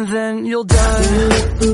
and then you'll die.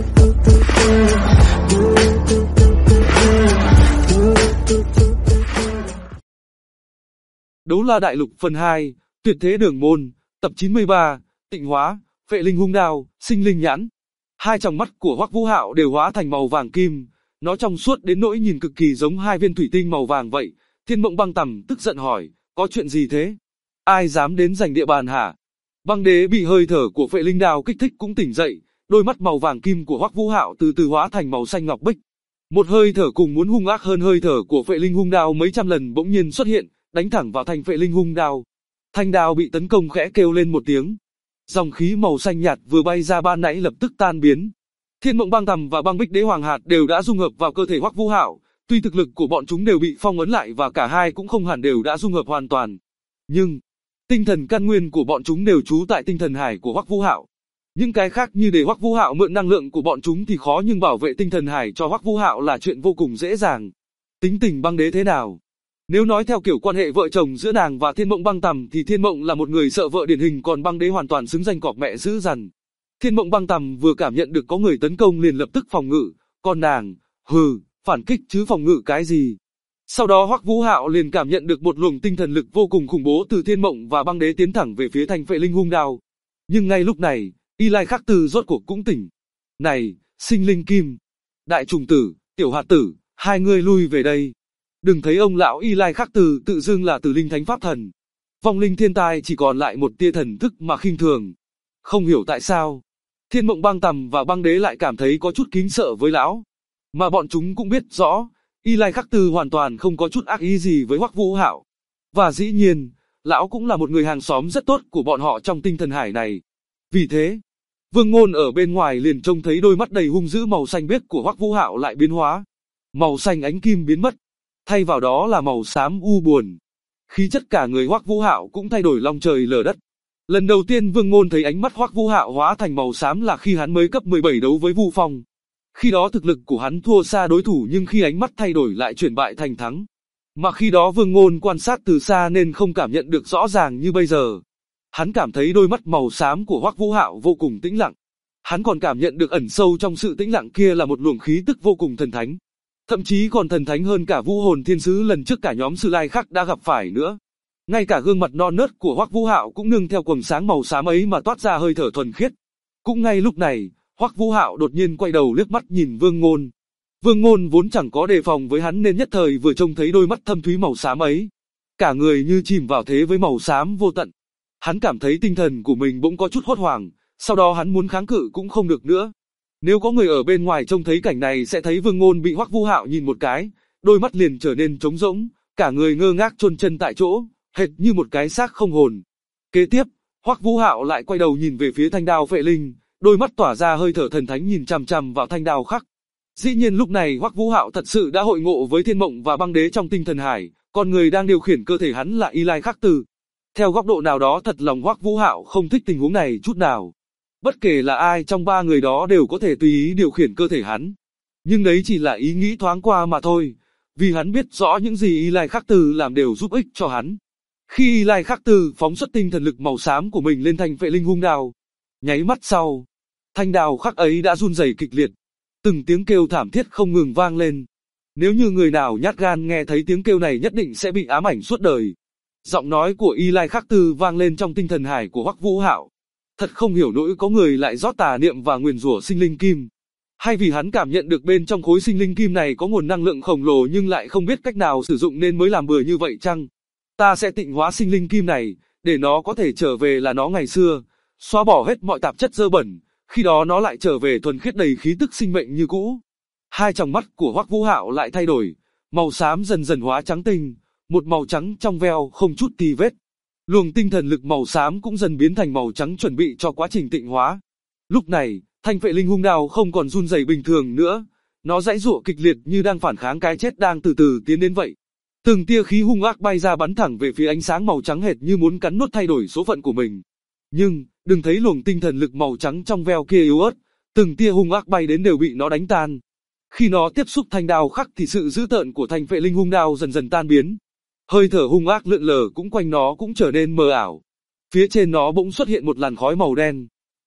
Đấu La Đại Lục phần 2, Tuyệt Thế Đường Môn, tập 93, Tịnh Hóa, Phệ Linh Hung Đao, Sinh Linh Nhãn. Hai tròng mắt của Hoắc Vũ Hạo đều hóa thành màu vàng kim, nó trong suốt đến nỗi nhìn cực kỳ giống hai viên thủy tinh màu vàng vậy. Thiên Mộng Băng Tầm tức giận hỏi, có chuyện gì thế? Ai dám đến giành địa bàn hả? Băng Đế bị hơi thở của Phệ Linh Đao kích thích cũng tỉnh dậy, đôi mắt màu vàng kim của Hoắc Vũ Hạo từ từ hóa thành màu xanh ngọc bích. Một hơi thở cùng muốn hung ác hơn hơi thở của Phệ Linh Hung Đao mấy trăm lần bỗng nhiên xuất hiện, đánh thẳng vào thanh Phệ Linh Hung Đao. Thanh đao bị tấn công khẽ kêu lên một tiếng. Dòng khí màu xanh nhạt vừa bay ra ban nãy lập tức tan biến. Thiên Mộng Băng Tầm và Băng Bích Đế Hoàng Hạt đều đã dung hợp vào cơ thể Hoắc Vũ Hạo, tuy thực lực của bọn chúng đều bị phong ấn lại và cả hai cũng không hẳn đều đã dung hợp hoàn toàn, nhưng tinh thần căn nguyên của bọn chúng đều trú tại tinh thần hải của Hoắc Vũ Hạo. Những cái khác như để Hoắc Vũ Hạo mượn năng lượng của bọn chúng thì khó, nhưng bảo vệ tinh thần hải cho Hoắc Vũ Hạo là chuyện vô cùng dễ dàng. Tính tình Băng Đế thế nào? Nếu nói theo kiểu quan hệ vợ chồng giữa nàng và Thiên Mộng Băng Tầm thì Thiên Mộng là một người sợ vợ điển hình, còn Băng Đế hoàn toàn xứng danh cọp mẹ dữ dằn. Thiên Mộng Băng Tầm vừa cảm nhận được có người tấn công liền lập tức phòng ngự, còn nàng, phản kích chứ phòng ngự cái gì. Sau đó Hoắc Vũ Hạo liền cảm nhận được một luồng tinh thần lực vô cùng khủng bố từ Thiên Mộng và Băng Đế tiến thẳng về phía thanh Phệ Linh Hung Đao. Nhưng ngay lúc này, Y Lai Khắc Từ rốt cuộc cũng tỉnh. Này, Sinh Linh Kim, Đại Trùng Tử, Tiểu Hạt Tử, hai người lui về đây. Đừng thấy ông lão Y Lai Khắc Từ tự dưng là Tử Linh Thánh Pháp Thần. Vong linh thiên tai chỉ còn lại một tia thần thức mà khinh thường. Không hiểu tại sao, Thiên Mộng Băng Tầm và Băng Đế lại cảm thấy có chút kính sợ với lão. Mà bọn chúng cũng biết rõ, Y Lai Khắc Từ hoàn toàn không có chút ác ý gì với Hoắc Vũ Hạo. Và dĩ nhiên, lão cũng là một người hàng xóm rất tốt của bọn họ trong tinh thần hải này. Vì thế, Vương Ngôn ở bên ngoài liền trông thấy đôi mắt đầy hung dữ màu xanh biếc của Hoắc Vũ Hạo lại biến hóa. Màu xanh ánh kim biến mất, thay vào đó là màu xám u buồn. Khí chất cả người Hoắc Vũ Hạo cũng thay đổi long trời lở đất. Lần đầu tiên Vương Ngôn thấy ánh mắt Hoắc Vũ Hạo hóa thành màu xám là khi hắn mới cấp 17 đấu với Vu Phong. Khi đó thực lực của hắn thua xa đối thủ, nhưng khi ánh mắt thay đổi lại chuyển bại thành thắng. Mà khi đó Vương Ngôn quan sát từ xa nên không cảm nhận được rõ ràng như bây giờ. Hắn cảm thấy đôi mắt màu xám của Hoắc Vũ Hạo vô cùng tĩnh lặng. Hắn còn cảm nhận được ẩn sâu trong sự tĩnh lặng kia là một luồng khí tức vô cùng thần thánh. Thậm chí còn thần thánh hơn cả Vũ Hồn Thiên Sứ lần trước cả nhóm Sư Lai Khắc đã gặp phải nữa. Ngay cả gương mặt non nớt của Hoắc Vũ Hạo cũng nương theo quầng sáng màu xám ấy mà toát ra hơi thở thuần khiết. Cũng ngay lúc này, Hoắc Vũ Hạo đột nhiên quay đầu liếc mắt nhìn Vương Ngôn. Vương Ngôn vốn chẳng có đề phòng với hắn nên nhất thời vừa trông thấy đôi mắt thâm thúy màu xám ấy, cả người như chìm vào thế với màu xám vô tận. Hắn cảm thấy tinh thần của mình bỗng có chút hốt hoảng, sau đó hắn muốn kháng cự cũng không được nữa. Nếu có người ở bên ngoài trông thấy cảnh này sẽ thấy Vương Ngôn bị Hoắc Vũ Hạo nhìn một cái, đôi mắt liền trở nên trống rỗng, cả người ngơ ngác chôn chân tại chỗ, hệt như một cái xác không hồn. Kế tiếp, Hoắc Vũ Hạo lại quay đầu nhìn về phía thanh đao Phệ Linh, đôi mắt tỏa ra hơi thở thần thánh nhìn chằm chằm vào thanh đao khắc. Dĩ nhiên lúc này Hoắc Vũ Hạo thật sự đã hội ngộ với Thiên Mộng và Băng Đế trong tinh thần hải, còn người đang điều khiển cơ thể hắn là Y Lai Khắc Từ. Theo góc độ nào đó thật lòng Hoắc Vũ Hạo không thích tình huống này chút nào. Bất kể là ai trong ba người đó đều có thể tùy ý điều khiển cơ thể hắn. Nhưng đấy chỉ là ý nghĩ thoáng qua mà thôi, vì hắn biết rõ những gì Y Lai Khắc Từ làm đều giúp ích cho hắn. Khi Y Lai Khắc Từ phóng xuất tinh thần lực màu xám của mình lên thanh Phệ Linh Hung Đao, nháy mắt sau, thanh đao khắc ấy đã run rẩy kịch liệt, từng tiếng kêu thảm thiết không ngừng vang lên. Nếu như người nào nhát gan nghe thấy tiếng kêu này nhất định sẽ bị ám ảnh suốt đời. Giọng nói của Y Lai Khắc Từ vang lên trong tinh thần hải của Hoắc Vũ Hạo. Thật không hiểu nỗi có người lại rót tà niệm và nguyền rủa sinh linh kim. Hay vì hắn cảm nhận được bên trong khối sinh linh kim này có nguồn năng lượng khổng lồ nhưng lại không biết cách nào sử dụng nên mới làm bừa như vậy chăng? Ta sẽ tịnh hóa sinh linh kim này, để nó có thể trở về là nó ngày xưa, xóa bỏ hết mọi tạp chất dơ bẩn, khi đó nó lại trở về thuần khiết đầy khí tức sinh mệnh như cũ. Hai tròng mắt của Hoắc Vũ Hạo lại thay đổi, màu xám dần dần hóa trắng tinh, một màu trắng trong veo không chút tì vết. Luồng tinh thần lực màu xám cũng dần biến thành màu trắng chuẩn bị cho quá trình tịnh hóa. Lúc này, thanh Phệ Linh Hung Đao không còn run rẩy bình thường nữa, nó giãy giụa kịch liệt như đang phản kháng cái chết đang từ từ tiến đến vậy. Từng tia khí hung ác bay ra bắn thẳng về phía ánh sáng màu trắng hệt như muốn cắn nuốt thay đổi số phận của mình. Nhưng, đừng thấy luồng tinh thần lực màu trắng trong veo kia yếu ớt, từng tia hung ác bay đến đều bị nó đánh tan. Khi nó tiếp xúc thanh đao khắc thì sự dữ tợn của thanh Phệ Linh Hung Đao dần dần tan biến. Hơi thở hung ác lượn lờ cũng quanh nó cũng trở nên mờ ảo. Phía trên nó bỗng xuất hiện một làn khói màu đen.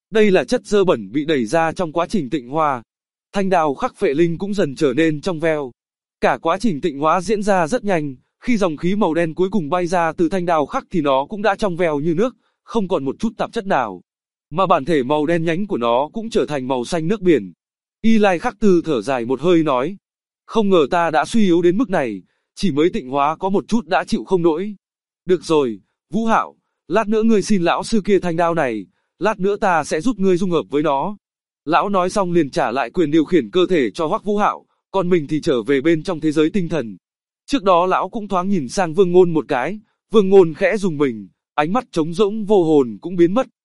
Đây là chất dơ bẩn bị đẩy ra trong quá trình tịnh hóa. Thanh đao khắc phệ linh cũng dần trở nên trong veo. Cả quá trình tịnh hóa diễn ra rất nhanh, khi dòng khí màu đen cuối cùng bay ra từ thanh đao khắc thì nó cũng đã trong veo như nước, không còn một chút tạp chất nào. Mà bản thể màu đen nhánh của nó cũng trở thành màu xanh nước biển. Y Lai Khắc Tư thở dài một hơi nói, không ngờ ta đã suy yếu đến mức này, chỉ mới tịnh hóa có một chút đã chịu không nổi. Được rồi, Vũ Hạo, lát nữa ngươi xin lão sư kia thanh đao này, lát nữa ta sẽ giúp ngươi dung hợp với nó. Lão nói xong liền trả lại quyền điều khiển cơ thể cho Hoắc Vũ Hạo, còn mình thì trở về bên trong thế giới tinh thần. Trước đó lão cũng thoáng nhìn sang Vương Ngôn một cái, Vương Ngôn khẽ rùng mình, ánh mắt trống rỗng vô hồn cũng biến mất.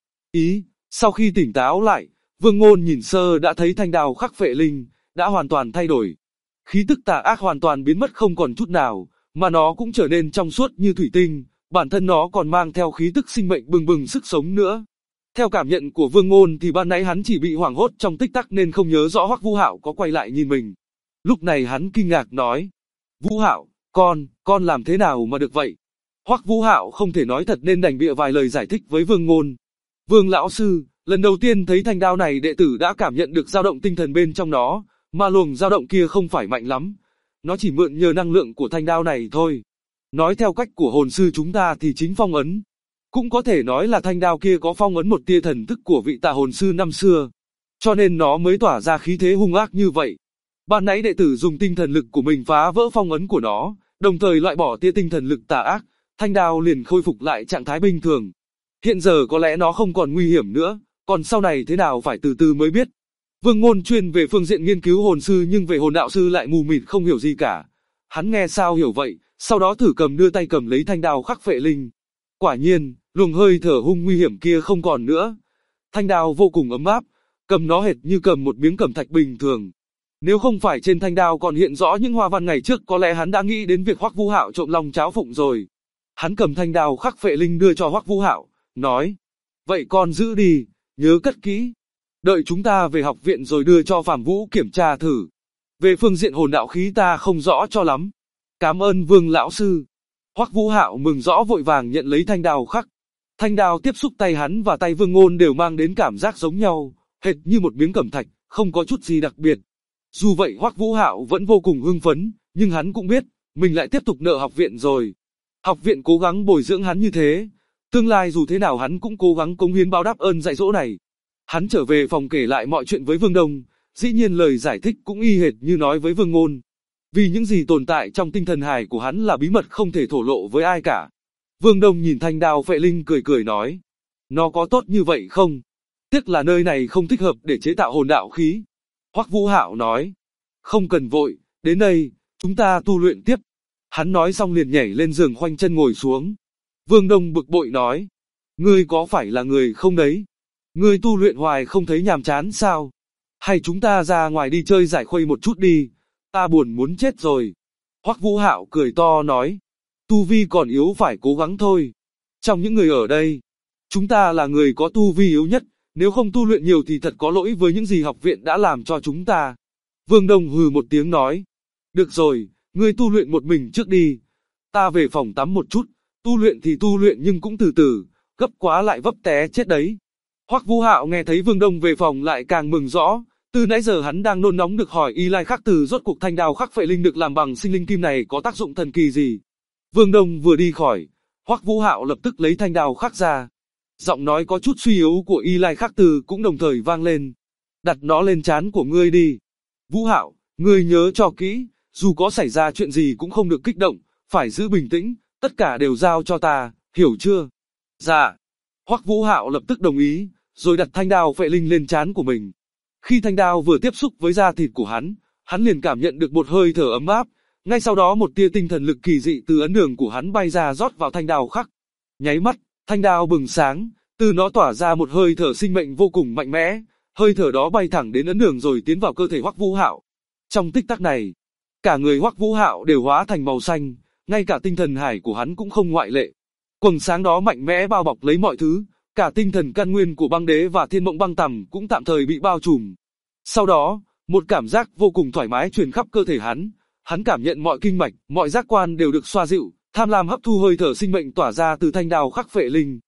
Sau khi tỉnh táo lại, Vương Ngôn nhìn sơ đã thấy thanh đao khắc phệ linh, đã hoàn toàn thay đổi. Khí tức tà ác hoàn toàn biến mất không còn chút nào, mà nó cũng trở nên trong suốt như thủy tinh, bản thân nó còn mang theo khí tức sinh mệnh bừng bừng sức sống nữa. Theo cảm nhận của Vương Ngôn thì ban nãy hắn chỉ bị hoảng hốt trong tích tắc nên không nhớ rõ Hoắc Vũ Hạo có quay lại nhìn mình. Lúc này hắn kinh ngạc nói, Vũ Hạo, con làm thế nào mà được vậy? Hoắc Vũ Hạo không thể nói thật nên đành bịa vài lời giải thích với Vương Ngôn. Vương lão sư, lần đầu tiên thấy thanh đao này đệ tử đã cảm nhận được dao động tinh thần bên trong nó, mà luồng dao động kia không phải mạnh lắm. Nó chỉ mượn nhờ năng lượng của thanh đao này thôi. Nói theo cách của hồn sư chúng ta thì chính phong ấn. Cũng có thể nói là thanh đao kia có phong ấn một tia thần thức của vị tà hồn sư năm xưa. Cho nên nó mới tỏa ra khí thế hung ác như vậy. Ban nãy đệ tử dùng tinh thần lực của mình phá vỡ phong ấn của nó, đồng thời loại bỏ tia tinh thần lực tà ác, thanh đao liền khôi phục lại trạng thái bình thường. Hiện giờ có lẽ nó không còn nguy hiểm nữa, còn sau này thế nào phải từ từ mới biết. Vương Ngôn chuyên về phương diện nghiên cứu hồn sư nhưng về hồn đạo sư lại mù mịt không hiểu gì cả. Hắn nghe sao hiểu vậy, sau đó thử đưa tay cầm lấy thanh đao khắc phệ linh. Quả nhiên, luồng hơi thở hung nguy hiểm kia không còn nữa. Thanh đao vô cùng ấm áp, cầm nó hệt như cầm một miếng cẩm thạch bình thường. Nếu không phải trên thanh đao còn hiện rõ những hoa văn ngày trước có lẽ hắn đã nghĩ đến việc Hoắc Vũ Hạo trộm long cháo phụng rồi. Hắn cầm thanh đao khắc phệ linh đưa cho Hoắc Vũ Hạo, nói, vậy con giữ đi, nhớ cất kỹ. Đợi chúng ta về học viện rồi đưa cho Phạm Vũ kiểm tra thử. Về phương diện hồn đạo khí ta không rõ cho lắm. Cảm ơn Vương lão sư. Hoắc Vũ Hạo mừng rõ vội vàng nhận lấy thanh đao khắc. Thanh đao tiếp xúc tay hắn và tay Vương Ngôn đều mang đến cảm giác giống nhau, hệt như một miếng cẩm thạch, không có chút gì đặc biệt. Dù vậy Hoắc Vũ Hạo vẫn vô cùng hưng phấn, nhưng hắn cũng biết, mình lại tiếp tục nợ học viện rồi. Học viện cố gắng bồi dưỡng hắn như thế, tương lai dù thế nào hắn cũng cố gắng cống hiến báo đáp ơn dạy dỗ này. Hắn trở về phòng kể lại mọi chuyện với Vương Đông, dĩ nhiên lời giải thích cũng y hệt như nói với Vương Ngôn. Vì những gì tồn tại trong tinh thần hải của hắn là bí mật không thể thổ lộ với ai cả. Vương Đông nhìn thanh đao phệ linh cười cười nói, nó có tốt như vậy không? Tiếc là nơi này không thích hợp để chế tạo hồn đạo khí. Hoắc Vũ Hạo nói, không cần vội, đến đây, chúng ta tu luyện tiếp. Hắn nói xong liền nhảy lên giường khoanh chân ngồi xuống. Vương Đông bực bội nói, ngươi có phải là người không đấy? Ngươi tu luyện hoài không thấy nhàm chán sao? Hay chúng ta ra ngoài đi chơi giải khuây một chút đi, ta buồn muốn chết rồi. Hoắc Vũ Hạo cười to nói, tu vi còn yếu phải cố gắng thôi. Trong những người ở đây, chúng ta là người có tu vi yếu nhất, nếu không tu luyện nhiều thì thật có lỗi với những gì học viện đã làm cho chúng ta. Vương Đông hừ một tiếng nói, được rồi, ngươi tu luyện một mình trước đi. Ta về phòng tắm một chút, tu luyện thì tu luyện nhưng cũng từ từ, gấp quá lại vấp té chết đấy. Hoắc Vũ Hạo nghe thấy Vương Đông về phòng lại càng mừng rõ, từ nãy giờ hắn đang nôn nóng được hỏi Y Lai Khắc Từ rốt cuộc thanh đao khắc phệ linh được làm bằng sinh linh kim này có tác dụng thần kỳ gì. Vương Đông vừa đi khỏi, Hoắc Vũ Hạo lập tức lấy thanh đao khắc ra. Giọng nói có chút suy yếu của Y Lai Khắc Từ cũng đồng thời vang lên. Đặt nó lên trán của ngươi đi. Vũ Hạo, ngươi nhớ cho kỹ, dù có xảy ra chuyện gì cũng không được kích động, phải giữ bình tĩnh, tất cả đều giao cho ta, hiểu chưa? Dạ. Hoắc Vũ Hạo lập tức đồng ý, rồi đặt thanh đao phệ linh lên trán của mình. Khi thanh đao vừa tiếp xúc với da thịt của hắn liền cảm nhận được một hơi thở ấm áp, ngay sau đó một tia tinh thần lực kỳ dị từ ấn đường của hắn bay ra rót vào thanh đao khắc. Nháy mắt, thanh đao bừng sáng, từ nó tỏa ra một hơi thở sinh mệnh vô cùng mạnh mẽ, hơi thở đó bay thẳng đến ấn đường rồi tiến vào cơ thể Hoắc Vũ Hạo. Trong tích tắc này, cả người Hoắc Vũ Hạo đều hóa thành màu xanh, ngay cả tinh thần hải của hắn cũng không ngoại lệ. Quầng sáng đó mạnh mẽ bao bọc lấy mọi thứ, cả tinh thần căn nguyên của băng đế và thiên mộng băng tầm cũng tạm thời bị bao trùm. Sau đó, một cảm giác vô cùng thoải mái truyền khắp cơ thể hắn cảm nhận mọi kinh mạch, mọi giác quan đều được xoa dịu, tham lam hấp thu hơi thở sinh mệnh tỏa ra từ thanh đao khắc phệ linh.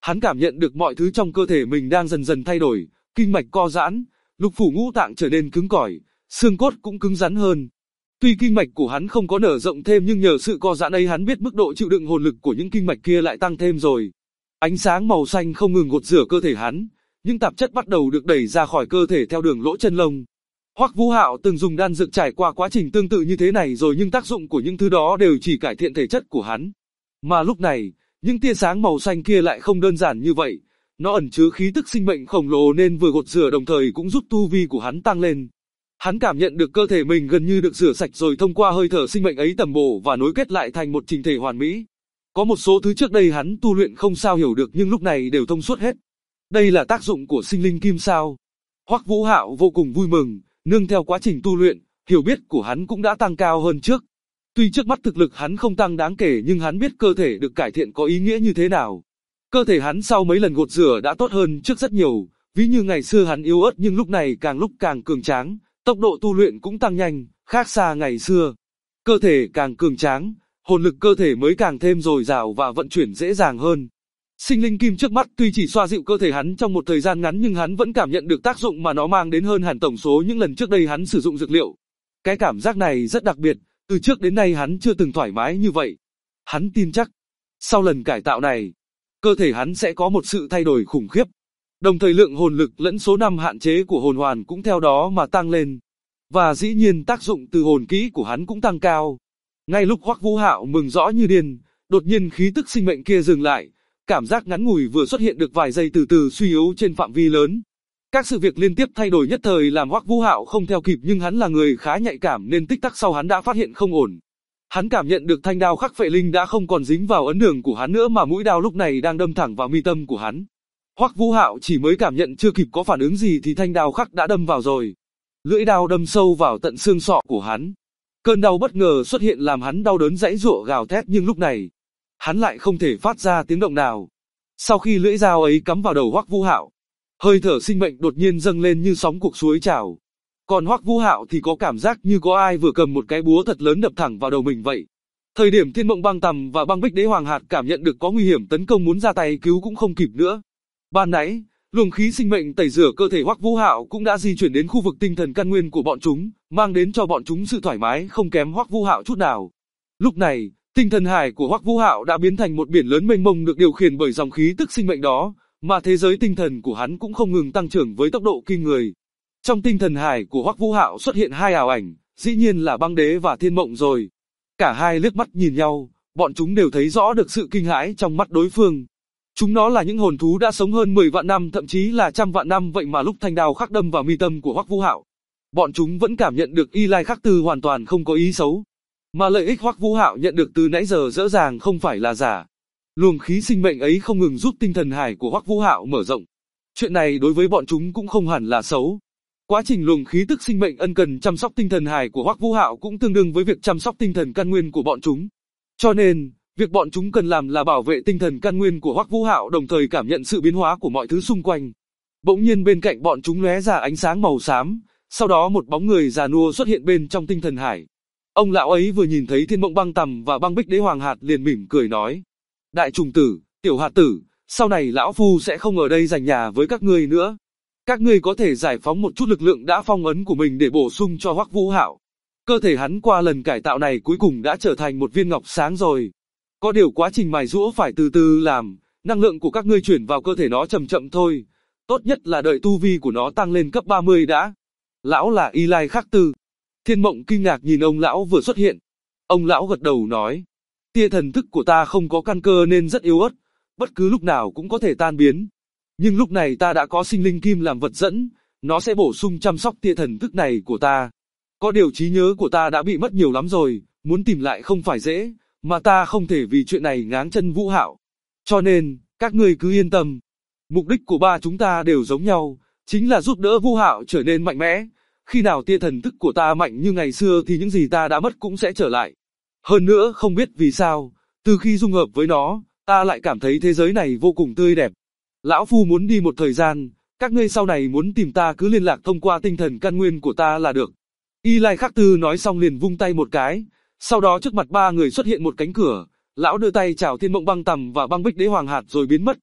Hắn cảm nhận được mọi thứ trong cơ thể mình đang dần dần thay đổi, kinh mạch co giãn, lục phủ ngũ tạng trở nên cứng cỏi, xương cốt cũng cứng rắn hơn. Tuy kinh mạch của hắn không có nở rộng thêm nhưng nhờ sự co giãn ấy hắn biết mức độ chịu đựng hồn lực của những kinh mạch kia lại tăng thêm rồi. Ánh sáng màu xanh không ngừng gột rửa cơ thể hắn, những tạp chất bắt đầu được đẩy ra khỏi cơ thể theo đường lỗ chân lông. Hoắc Vũ Hạo từng dùng đan dược trải qua quá trình tương tự như thế này rồi nhưng tác dụng của những thứ đó đều chỉ cải thiện thể chất của hắn. Mà lúc này, những tia sáng màu xanh kia lại không đơn giản như vậy, nó ẩn chứa khí tức sinh mệnh khổng lồ nên vừa gột rửa đồng thời cũng giúp tu vi của hắn tăng lên. Hắn cảm nhận được cơ thể mình gần như được rửa sạch rồi thông qua hơi thở sinh mệnh ấy tầm bổ và nối kết lại thành một chỉnh thể hoàn mỹ. Có một số thứ trước đây hắn tu luyện không sao hiểu được nhưng lúc này đều thông suốt hết. Đây là tác dụng của sinh linh kim sao? Hoắc Vũ Hạo vô cùng vui mừng, nương theo quá trình tu luyện, hiểu biết của hắn cũng đã tăng cao hơn trước. Tuy trước mắt thực lực hắn không tăng đáng kể nhưng hắn biết cơ thể được cải thiện có ý nghĩa như thế nào. Cơ thể hắn sau mấy lần gột rửa đã tốt hơn trước rất nhiều, ví như ngày xưa hắn yếu ớt nhưng lúc này càng lúc càng cường tráng, tốc độ tu luyện cũng tăng nhanh, khác xa ngày xưa. Cơ thể càng cường tráng, hồn lực cơ thể mới càng thêm dồi dào và vận chuyển dễ dàng hơn. Sinh linh kim trước mắt tuy chỉ xoa dịu cơ thể hắn trong một thời gian ngắn nhưng hắn vẫn cảm nhận được tác dụng mà nó mang đến hơn hẳn tổng số những lần trước đây hắn sử dụng dược liệu. Cái cảm giác này rất đặc biệt, từ trước đến nay hắn chưa từng thoải mái như vậy. Hắn tin chắc, sau lần cải tạo này, cơ thể hắn sẽ có một sự thay đổi khủng khiếp. Đồng thời lượng hồn lực lẫn số năm hạn chế của hồn hoàn cũng theo đó mà tăng lên. Và dĩ nhiên tác dụng từ hồn kỹ của hắn cũng tăng cao. Ngay lúc Hoắc Vũ Hạo mừng rõ như điên, đột nhiên khí tức sinh mệnh kia dừng lại. Cảm giác ngắn ngủi vừa xuất hiện được vài giây từ từ suy yếu trên phạm vi lớn. Các sự việc liên tiếp thay đổi nhất thời làm Hoắc Vũ Hạo không theo kịp nhưng hắn là người khá nhạy cảm nên tích tắc sau hắn đã phát hiện không ổn. Hắn cảm nhận được thanh đao khắc phệ linh đã không còn dính vào ấn đường của hắn nữa mà mũi đao lúc này đang đâm thẳng vào mi tâm của hắn. Hoắc Vũ Hạo chỉ mới cảm nhận chưa kịp có phản ứng gì thì thanh đao khắc đã đâm vào rồi. Lưỡi đao đâm sâu vào tận xương sọ của hắn. Cơn đau bất ngờ xuất hiện làm hắn đau đớn giãy giụa gào thét nhưng lúc này, hắn lại không thể phát ra tiếng động nào. Sau khi lưỡi dao ấy cắm vào đầu Hoắc Vũ Hạo, hơi thở sinh mệnh đột nhiên dâng lên như sóng cuộc suối trào. Còn Hoắc Vũ Hạo thì có cảm giác như có ai vừa cầm một cái búa thật lớn đập thẳng vào đầu mình vậy. Thời điểm Thiên Mộng Băng Tầm và Băng Bích Đế Hoàng Hạt cảm nhận được có nguy hiểm tấn công muốn ra tay cứu cũng không kịp nữa. Ban nãy, luồng khí sinh mệnh tẩy rửa cơ thể Hoắc Vũ Hạo cũng đã di chuyển đến khu vực tinh thần căn nguyên của bọn chúng, mang đến cho bọn chúng sự thoải mái không kém Hoắc Vũ Hạo chút nào. Lúc này, tinh thần hải của Hoắc Vũ Hạo đã biến thành một biển lớn mênh mông được điều khiển bởi dòng khí tức sinh mệnh đó, mà thế giới tinh thần của hắn cũng không ngừng tăng trưởng với tốc độ kinh người. Trong tinh thần hải của Hoắc Vũ Hạo xuất hiện hai ảo ảnh, dĩ nhiên là Băng Đế và Thiên Mộng rồi. Cả hai liếc mắt nhìn nhau, bọn chúng đều thấy rõ được sự kinh hãi trong mắt đối phương. Chúng nó là những hồn thú đã sống hơn 10 vạn năm thậm chí là trăm vạn năm vậy mà lúc thanh đao khắc đâm vào mi tâm của Hoắc Vũ Hạo, bọn chúng vẫn cảm nhận được Y Lai Khắc Tư hoàn toàn không có ý xấu. Mà lợi ích Hoắc Vũ Hạo nhận được từ nãy giờ rõ ràng không phải là giả. Luồng khí sinh mệnh ấy không ngừng giúp tinh thần hải của Hoắc Vũ Hạo mở rộng. Chuyện này đối với bọn chúng cũng không hẳn là xấu. Quá trình luồng khí tức sinh mệnh ân cần chăm sóc tinh thần hải của Hoắc Vũ Hạo cũng tương đương với việc chăm sóc tinh thần căn nguyên của bọn chúng. Cho nên, việc bọn chúng cần làm là bảo vệ tinh thần căn nguyên của Hoắc Vũ Hạo đồng thời cảm nhận sự biến hóa của mọi thứ xung quanh. Bỗng nhiên bên cạnh bọn chúng lóe ra ánh sáng màu xám, sau đó một bóng người già nua xuất hiện bên trong tinh thần hải. Ông lão ấy vừa nhìn thấy Thiên Mộng Băng Tầm và Băng Bích Đế Hoàng Hạt liền mỉm cười nói: Đại trùng tử, tiểu hạt tử, sau này lão phu sẽ không ở đây giành nhà với các ngươi nữa. Các ngươi có thể giải phóng một chút lực lượng đã phong ấn của mình để bổ sung cho Hoắc Vũ Hạo. Cơ thể hắn qua lần cải tạo này cuối cùng đã trở thành một viên ngọc sáng rồi. Có điều quá trình mài giũa phải từ từ làm, năng lượng của các ngươi chuyển vào cơ thể nó chậm chậm thôi. Tốt nhất là đợi tu vi của nó tăng lên cấp 30 đã. Lão là Y Lai Khắc Tư. Thiên Mộng kinh ngạc nhìn ông lão vừa xuất hiện. Ông lão gật đầu nói: Tia thần thức của ta không có căn cơ nên rất yếu ớt, bất cứ lúc nào cũng có thể tan biến. Nhưng lúc này ta đã có sinh linh kim làm vật dẫn, nó sẽ bổ sung chăm sóc tia thần thức này của ta. Có điều trí nhớ của ta đã bị mất nhiều lắm rồi, muốn tìm lại không phải dễ, mà ta không thể vì chuyện này ngáng chân Vũ Hạo. Cho nên, các ngươi cứ yên tâm. Mục đích của ba chúng ta đều giống nhau, chính là giúp đỡ Vũ Hạo trở nên mạnh mẽ. Khi nào tia thần thức của ta mạnh như ngày xưa thì những gì ta đã mất cũng sẽ trở lại. Hơn nữa không biết vì sao, từ khi dung hợp với nó, ta lại cảm thấy thế giới này vô cùng tươi đẹp. Lão phu muốn đi một thời gian, các ngươi sau này muốn tìm ta cứ liên lạc thông qua tinh thần căn nguyên của ta là được. Y Lai Khắc Tư nói xong liền vung tay một cái, sau đó trước mặt ba người xuất hiện một cánh cửa, lão đưa tay chào Thiên Mộng Băng Tầm và Băng Bích Đế Hoàng Hạt rồi biến mất.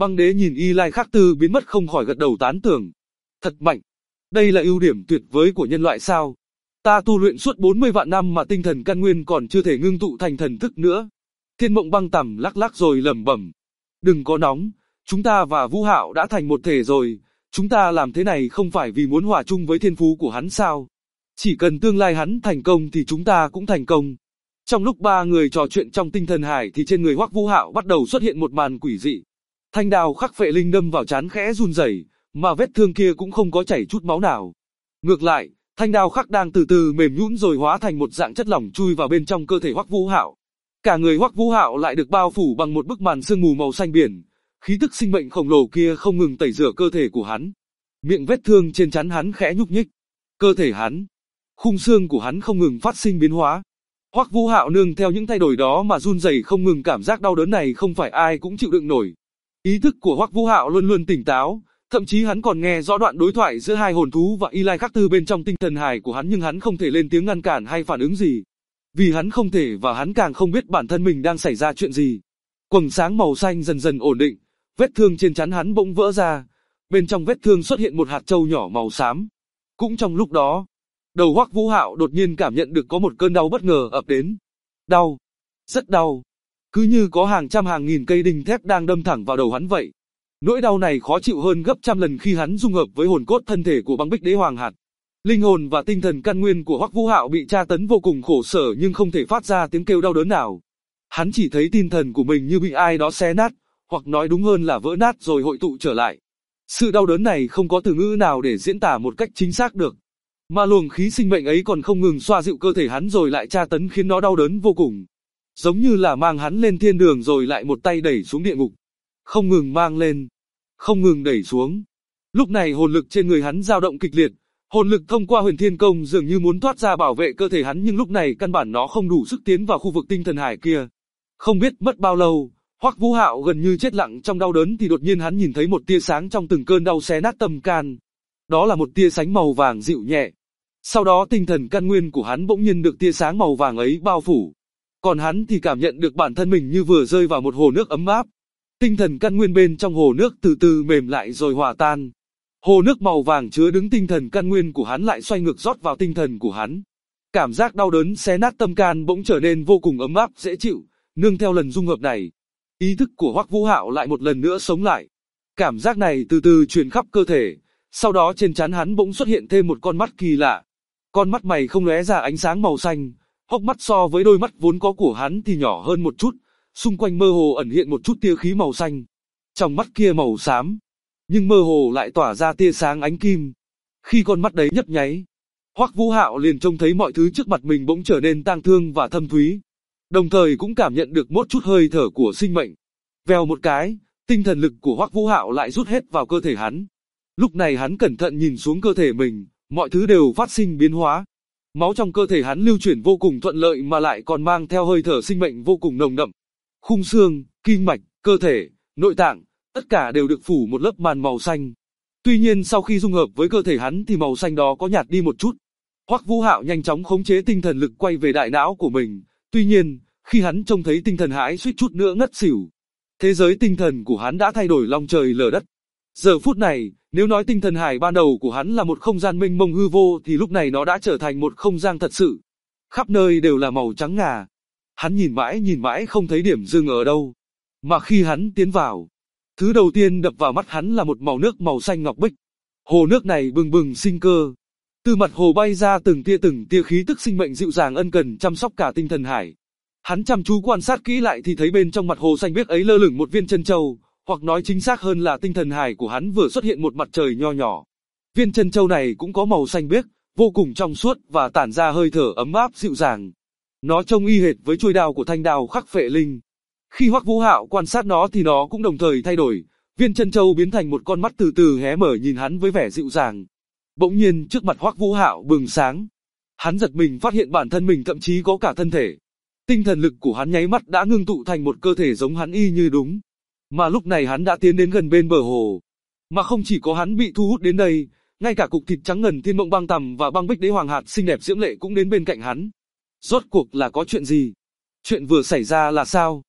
Băng đế nhìn Y Lai Khắc Tư biến mất không khỏi gật đầu tán thưởng. Thật mạnh. Đây là ưu điểm tuyệt vời của nhân loại sao? Ta tu luyện suốt 40 vạn năm mà tinh thần căn nguyên còn chưa thể ngưng tụ thành thần thức nữa. Thiên Mộng Băng Tằm lắc lắc rồi lẩm bẩm. Đừng có nóng, chúng ta và Vũ Hạo đã thành một thể rồi, chúng ta làm thế này không phải vì muốn hòa chung với thiên phú của hắn sao? Chỉ cần tương lai hắn thành công thì chúng ta cũng thành công. Trong lúc ba người trò chuyện trong tinh thần hải thì trên người Hoắc Vũ Hạo bắt đầu xuất hiện một màn quỷ dị. Thanh đao khắc phệ linh đâm vào trán khẽ run rẩy, mà vết thương kia cũng không có chảy chút máu nào. Ngược lại, thanh đao khắc đang từ từ mềm nhũn rồi hóa thành một dạng chất lỏng chui vào bên trong cơ thể Hoắc Vũ Hạo. Cả người Hoắc Vũ Hạo lại được bao phủ bằng một bức màn sương mù màu xanh biển, khí tức sinh mệnh khổng lồ kia không ngừng tẩy rửa cơ thể của hắn. Miệng vết thương trên trán hắn khẽ nhúc nhích. Cơ thể hắn, khung xương của hắn không ngừng phát sinh biến hóa. Hoắc Vũ Hạo nương theo những thay đổi đó mà run rẩy không ngừng, cảm giác đau đớn này không phải ai cũng chịu đựng nổi. Ý thức của Hoắc Vũ Hạo luôn luôn tỉnh táo, thậm chí hắn còn nghe rõ đoạn đối thoại giữa hai hồn thú và Y Lai Khắc Tư bên trong tinh thần hải của hắn, nhưng hắn không thể lên tiếng ngăn cản hay phản ứng gì. Vì hắn không thể và hắn càng không biết bản thân mình đang xảy ra chuyện gì. Quầng sáng màu xanh dần dần ổn định, vết thương trên trán hắn bỗng vỡ ra, bên trong vết thương xuất hiện một hạt châu nhỏ màu xám. Cũng trong lúc đó, đầu Hoắc Vũ Hạo đột nhiên cảm nhận được có một cơn đau bất ngờ ập đến. Đau, rất đau, cứ như có hàng trăm hàng nghìn cây đinh thép đang đâm thẳng vào đầu hắn vậy. Nỗi đau này khó chịu hơn gấp trăm lần khi hắn dung hợp với hồn cốt thân thể của Băng Bích Đế Hoàng Hạt. Linh hồn và tinh thần căn nguyên của Hoắc Vũ Hạo bị tra tấn vô cùng khổ sở nhưng không thể phát ra tiếng kêu đau đớn nào. Hắn chỉ thấy tinh thần của mình như bị ai đó xé nát, hoặc nói đúng hơn là vỡ nát rồi hội tụ trở lại. Sự đau đớn này không có từ ngữ nào để diễn tả một cách chính xác được. Mà luồng khí sinh mệnh ấy còn không ngừng xoa dịu cơ thể hắn rồi lại tra tấn khiến nó đau đớn vô cùng. Giống như là mang hắn lên thiên đường rồi lại một tay đẩy xuống địa ngục. Không ngừng mang lên, không ngừng đẩy xuống. Lúc này hồn lực trên người hắn dao động kịch liệt. Hồn lực thông qua Huyền Thiên Công dường như muốn thoát ra bảo vệ cơ thể hắn, nhưng lúc này căn bản nó không đủ sức tiến vào khu vực tinh thần hải kia. Không biết mất bao lâu, Hoắc Vũ Hạo gần như chết lặng trong đau đớn thì đột nhiên hắn nhìn thấy một tia sáng trong từng cơn đau xé nát tâm can. Đó là một tia sánh màu vàng dịu nhẹ. Sau đó tinh thần căn nguyên của hắn bỗng nhiên được tia sáng màu vàng ấy bao phủ. Còn hắn thì cảm nhận được bản thân mình như vừa rơi vào một hồ nước ấm áp. Tinh thần căn nguyên bên trong hồ nước từ từ mềm lại rồi hòa tan. Hồ nước màu vàng chứa đứng tinh thần căn nguyên của hắn lại xoay ngược rót vào tinh thần của hắn. Cảm giác đau đớn xé nát tâm can bỗng trở nên vô cùng ấm áp dễ chịu, nương theo lần dung hợp này. Ý thức của Hoắc Vũ Hạo lại một lần nữa sống lại. Cảm giác này từ từ truyền khắp cơ thể, sau đó trên trán hắn bỗng xuất hiện thêm một con mắt kỳ lạ. Con mắt mày không lóe ra ánh sáng màu xanh, hốc mắt so với đôi mắt vốn có của hắn thì nhỏ hơn một chút, xung quanh mơ hồ ẩn hiện một chút tia khí màu xanh. Trong mắt kia màu xám, nhưng mơ hồ lại tỏa ra tia sáng ánh kim. Khi con mắt đấy nhấp nháy, Hoắc Vũ Hạo liền trông thấy mọi thứ trước mặt mình bỗng trở nên tang thương và thâm thúy, đồng thời cũng cảm nhận được một chút hơi thở của sinh mệnh. Vèo một cái, tinh thần lực của Hoắc Vũ Hạo lại rút hết vào cơ thể hắn. Lúc này hắn cẩn thận nhìn xuống cơ thể mình, mọi thứ đều phát sinh biến hóa. Máu trong cơ thể hắn lưu chuyển vô cùng thuận lợi mà lại còn mang theo hơi thở sinh mệnh vô cùng nồng đậm. Khung xương, kinh mạch, cơ thể, nội tạng, tất cả đều được phủ một lớp màn màu xanh. Tuy nhiên sau khi dung hợp với cơ thể hắn thì màu xanh đó có nhạt đi một chút. Hoắc Vũ Hạo nhanh chóng khống chế tinh thần lực quay về đại não của mình. Tuy nhiên, khi hắn trông thấy tinh thần hải suýt chút nữa ngất xỉu. Thế giới tinh thần của hắn đã thay đổi long trời lở đất. Giờ phút này, nếu nói tinh thần hải ban đầu của hắn là một không gian mênh mông hư vô thì lúc này nó đã trở thành một không gian thật sự. Khắp nơi đều là màu trắng ngà. Hắn nhìn mãi không thấy điểm dừng ở đâu. Mà khi hắn tiến vào, thứ đầu tiên đập vào mắt hắn là một màu nước màu xanh ngọc bích. Hồ nước này bừng bừng sinh cơ. Từ mặt hồ bay ra từng tia khí tức sinh mệnh dịu dàng ân cần chăm sóc cả tinh thần hải. Hắn chăm chú quan sát kỹ lại thì thấy bên trong mặt hồ xanh biếc ấy lơ lửng một viên chân châu, hoặc nói chính xác hơn là tinh thần hải của hắn vừa xuất hiện một mặt trời nho nhỏ. Viên chân châu này cũng có màu xanh biếc, vô cùng trong suốt và tản ra hơi thở ấm áp dịu dàng. Nó trông y hệt với chuôi đao của thanh đao khắc phệ linh. Khi Hoắc Vũ Hạo quan sát nó thì nó cũng đồng thời thay đổi, viên chân châu biến thành một con mắt từ từ hé mở nhìn hắn với vẻ dịu dàng. Bỗng nhiên trước mặt Hoắc Vũ Hạo bừng sáng. Hắn giật mình phát hiện bản thân mình thậm chí có cả thân thể. Tinh thần lực của hắn nháy mắt đã ngưng tụ thành một cơ thể giống hắn y như đúng. Mà lúc này hắn đã tiến đến gần bên bờ hồ. Mà không chỉ có hắn bị thu hút đến đây, ngay cả cục thịt trắng ngần Thiên Mộng Băng Tằm và Băng Bích Đế Hoàng Hạt xinh đẹp diễm lệ cũng đến bên cạnh hắn. Rốt cuộc là có chuyện gì? Chuyện vừa xảy ra là sao?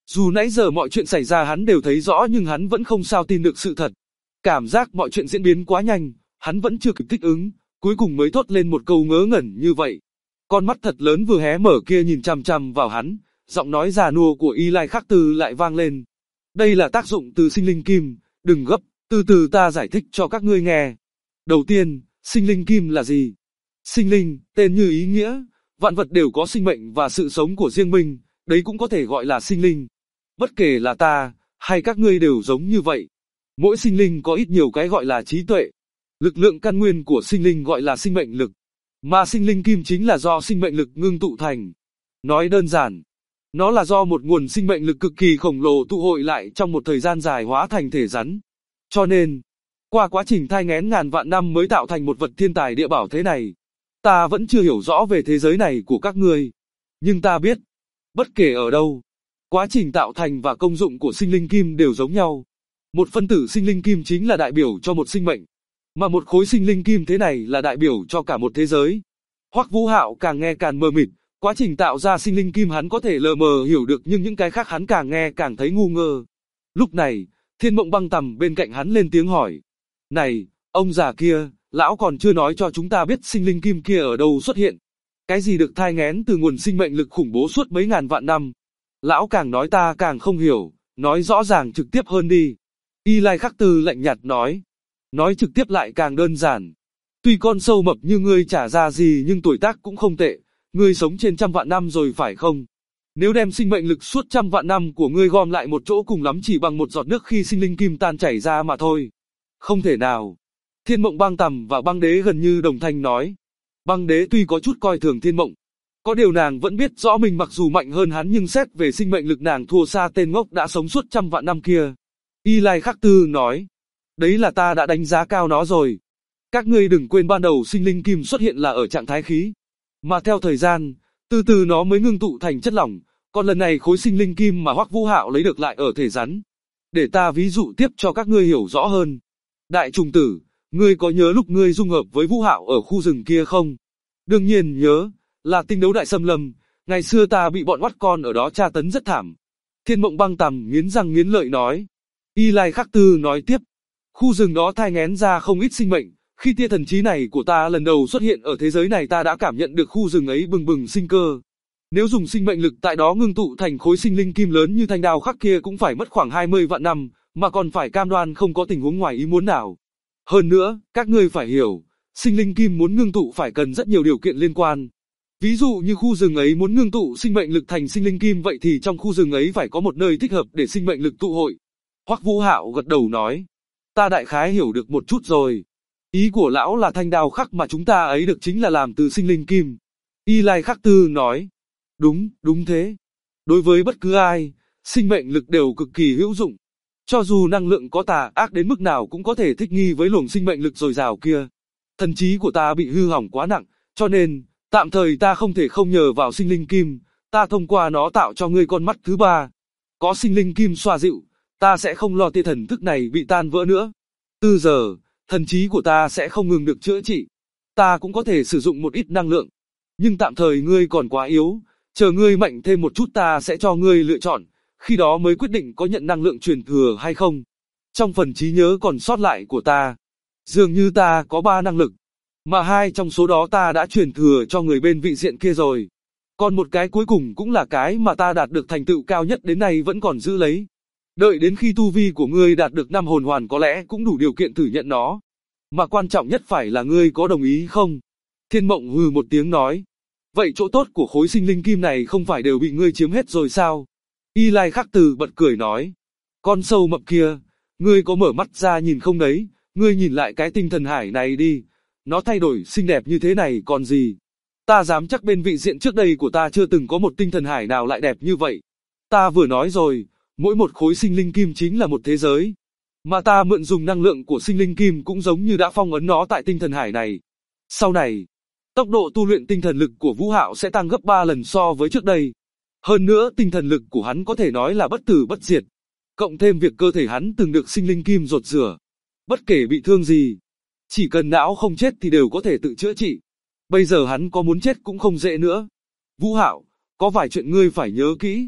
Dù nãy giờ mọi chuyện xảy ra hắn đều thấy rõ nhưng hắn vẫn không sao tin được sự thật. Cảm giác mọi chuyện diễn biến quá nhanh, hắn vẫn chưa kịp thích ứng, cuối cùng mới thốt lên một câu ngớ ngẩn như vậy. Con mắt thật lớn vừa hé mở kia nhìn chằm chằm vào hắn, giọng nói già nua của Y Lai Khắc Tư lại vang lên. Đây là tác dụng từ sinh linh kim, đừng gấp, từ từ ta giải thích cho các ngươi nghe. Đầu tiên, sinh linh kim là gì? Sinh linh, tên như ý nghĩa, vạn vật đều có sinh mệnh và sự sống của riêng mình, đấy cũng có thể gọi là sinh linh. Bất kể là ta, hay các ngươi đều giống như vậy. Mỗi sinh linh có ít nhiều cái gọi là trí tuệ. Lực lượng căn nguyên của sinh linh gọi là sinh mệnh lực. Mà sinh linh kim chính là do sinh mệnh lực ngưng tụ thành. Nói đơn giản, nó là do một nguồn sinh mệnh lực cực kỳ khổng lồ tụ hội lại trong một thời gian dài hóa thành thể rắn. Cho nên, qua quá trình thai nghén ngàn vạn năm mới tạo thành một vật thiên tài địa bảo thế này. Ta vẫn chưa hiểu rõ về thế giới này của các ngươi. Nhưng ta biết, bất kể ở đâu, quá trình tạo thành và công dụng của sinh linh kim đều giống nhau. Một phân tử sinh linh kim chính là đại biểu cho một sinh mệnh, mà một khối sinh linh kim thế này là đại biểu cho cả một thế giới. Hoắc Vũ Hạo càng nghe càng mờ mịt, quá trình tạo ra sinh linh kim hắn có thể lờ mờ hiểu được nhưng những cái khác hắn càng nghe càng thấy ngu ngơ. Lúc này, Thiên Mộng Băng Tầm bên cạnh hắn lên tiếng hỏi. Này, ông già kia, lão còn chưa nói cho chúng ta biết sinh linh kim kia ở đâu xuất hiện. Cái gì được thai nghén từ nguồn sinh mệnh lực khủng bố suốt mấy ngàn vạn năm. Lão càng nói ta càng không hiểu, nói rõ ràng trực tiếp hơn đi. Y Lai Khắc Tư lạnh nhạt nói. Nói trực tiếp lại càng đơn giản. Tuy con sâu mập như ngươi chả ra gì nhưng tuổi tác cũng không tệ. Ngươi sống trên 100 vạn năm rồi phải không? Nếu đem sinh mệnh lực suốt 100 vạn năm của ngươi gom lại một chỗ cùng lắm chỉ bằng một giọt nước khi sinh linh kim tan chảy ra mà thôi. Không thể nào. Thiên Mộng Băng Tầm và Băng Đế gần như đồng thanh nói. Băng Đế tuy có chút coi thường Thiên Mộng, có điều nàng vẫn biết rõ mình mặc dù mạnh hơn hắn nhưng xét về sinh mệnh lực nàng thua xa tên ngốc đã sống suốt 100 vạn năm kia. Y Lai Khắc Tư nói. Đấy là ta đã đánh giá cao nó rồi. Các ngươi đừng quên ban đầu sinh linh kim xuất hiện là ở trạng thái khí. Mà theo thời gian, từ từ nó mới ngưng tụ thành chất lỏng, còn lần này khối sinh linh kim mà Hoắc Vũ Hạo lấy được lại ở thể rắn. Để ta ví dụ tiếp cho các ngươi hiểu rõ hơn. Đại trùng tử, ngươi có nhớ lúc ngươi dung hợp với Vũ Hạo ở khu rừng kia không? Đương nhiên nhớ, là tinh đấu đại xâm lâm, ngày xưa ta bị bọn oắt con ở đó tra tấn rất thảm. Thiên Mộng Băng Tầm nghiến răng nghiến lợi nói. Y Lai Khắc Tư nói tiếp, khu rừng đó thai nghén ra không ít sinh mệnh. Khi tia thần trí này của ta lần đầu xuất hiện ở thế giới này ta đã cảm nhận được khu rừng ấy bừng bừng sinh cơ. Nếu dùng sinh mệnh lực tại đó ngưng tụ thành khối sinh linh kim lớn như thanh đao khắc kia cũng phải mất khoảng 20 vạn năm, mà còn phải cam đoan không có tình huống ngoài ý muốn nào. Hơn nữa, các ngươi phải hiểu, sinh linh kim muốn ngưng tụ phải cần rất nhiều điều kiện liên quan. Ví dụ như khu rừng ấy muốn ngưng tụ sinh mệnh lực thành sinh linh kim vậy thì trong khu rừng ấy phải có một nơi thích hợp để sinh mệnh lực tụ hội. Hoắc Vũ Hạo gật đầu nói, ta đại khái hiểu được một chút rồi. Ý của lão là thanh đao khắc mà chúng ta ấy được chính là làm từ sinh linh kim. Y Lai Khắc Tư nói. Đúng, đúng thế. Đối với bất cứ ai, sinh mệnh lực đều cực kỳ hữu dụng. Cho dù năng lượng có tà ác đến mức nào cũng có thể thích nghi với luồng sinh mệnh lực dồi dào kia. Thần trí của ta bị hư hỏng quá nặng, cho nên, tạm thời ta không thể không nhờ vào sinh linh kim, ta thông qua nó tạo cho ngươi con mắt thứ ba. Có sinh linh kim xoa dịu, ta sẽ không lo tia thần thức này bị tan vỡ nữa. Từ giờ, thần trí của ta sẽ không ngừng được chữa trị. Ta cũng có thể sử dụng một ít năng lượng. Nhưng tạm thời ngươi còn quá yếu, chờ ngươi mạnh thêm một chút ta sẽ cho ngươi lựa chọn, khi đó mới quyết định có nhận năng lượng truyền thừa hay không. Trong phần trí nhớ còn sót lại của ta, dường như ta có 3 năng lực, mà 2 trong số đó ta đã truyền thừa cho người bên vị diện kia rồi. Còn một cái cuối cùng cũng là cái mà ta đạt được thành tựu cao nhất đến nay vẫn còn giữ lấy. Đợi đến khi tu vi của ngươi đạt được 5 hồn hoàn có lẽ cũng đủ điều kiện thử nhận nó. Mà quan trọng nhất phải là ngươi có đồng ý không? Thiên Mộng hừ một tiếng nói. Vậy chỗ tốt của khối sinh linh kim này không phải đều bị ngươi chiếm hết rồi sao? Y Lai Khắc Tư bật cười nói. Con sâu mập kia, ngươi có mở mắt ra nhìn không đấy? Ngươi nhìn lại cái tinh thần hải này đi. Nó thay đổi xinh đẹp như thế này còn gì? Ta dám chắc bên vị diện trước đây của ta chưa từng có một tinh thần hải nào lại đẹp như vậy. Ta vừa nói rồi, mỗi một khối sinh linh kim chính là một thế giới. Mà ta mượn dùng năng lượng của sinh linh kim cũng giống như đã phong ấn nó tại tinh thần hải này. Sau này, tốc độ tu luyện tinh thần lực của Vũ Hạo sẽ tăng gấp 3 lần so với trước đây. Hơn nữa tinh thần lực của hắn có thể nói là bất tử bất diệt. Cộng thêm việc cơ thể hắn từng được sinh linh kim rột rửa. Bất kể bị thương gì, chỉ cần não không chết thì đều có thể tự chữa trị. Bây giờ hắn có muốn chết cũng không dễ nữa. Vũ Hạo, có vài chuyện ngươi phải nhớ kỹ.